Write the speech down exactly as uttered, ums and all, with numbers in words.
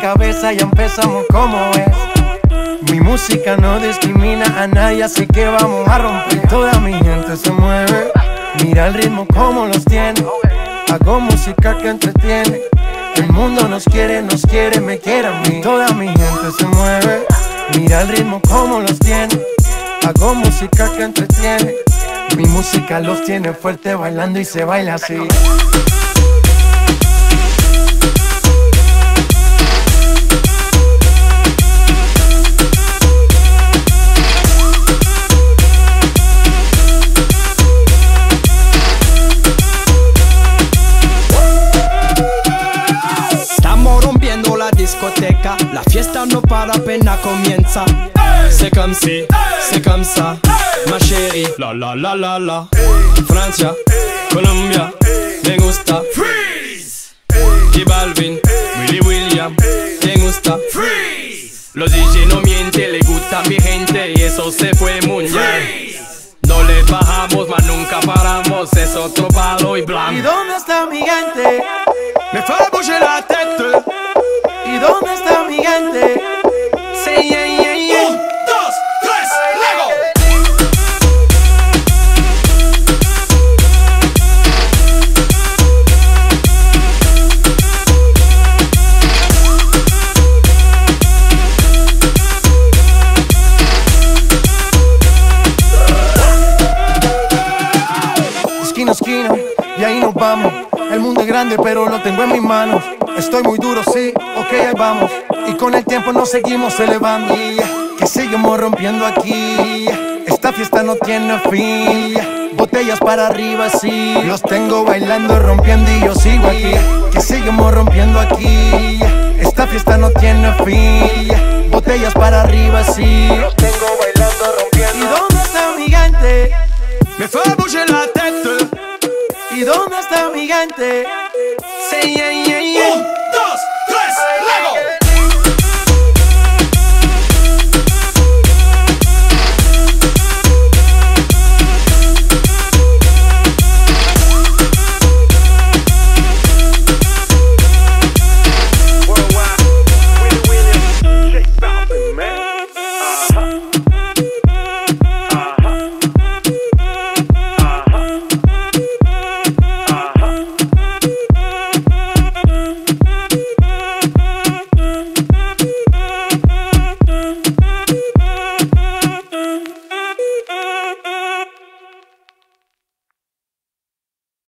cabeza y empezamos como es. Mi música no discrimina a nadie, así que vamos a romper. Toda mi gente se mueve, mira el ritmo como los tiene. Hago música que entretiene. El mundo nos quiere, nos quiere, me quiere a mí. Toda mi gente se mueve, mira el ritmo como los tiene. Hago música que entretiene. Mi música los tiene fuerte bailando y se baila así. Discoteca, la fiesta no para, apenas comienza. C'est comme si, c'est comme ça, ma chérie. La la la la la. Francia, Colombia, me gusta. Freeze. J Balvin, Willy William, me gusta. Freeze. Los D J no mienten, le gusta a mi gente y eso se fue mundial. No le bajamos, mas nunca paramos, es otro palo y blanco. ¿Y dónde está mi gente? Me fait bouger la tête. ¿Y dónde está mi gente? Sí, yeah, yeah, yeah. Un, dos, tres, Lego. Esquina a esquina, y ahí nos vamos. El mundo es grande, pero lo tengo en mis manos. Estoy muy duro, sí, ok, ahí vamos. Y con el tiempo nos seguimos elevando. Que seguimos rompiendo aquí. Esta fiesta no tiene fin. Botellas para arriba, sí. Los tengo bailando, rompiendo y yo sigo aquí. Que seguimos rompiendo aquí. Esta fiesta no tiene fin. Botellas para arriba, sí. Los tengo bailando, rompiendo. ¿Y dónde está mi gente? Me fait bouger la tête. ¿Y dónde está mi gente? Sí, yeah, yeah, yeah.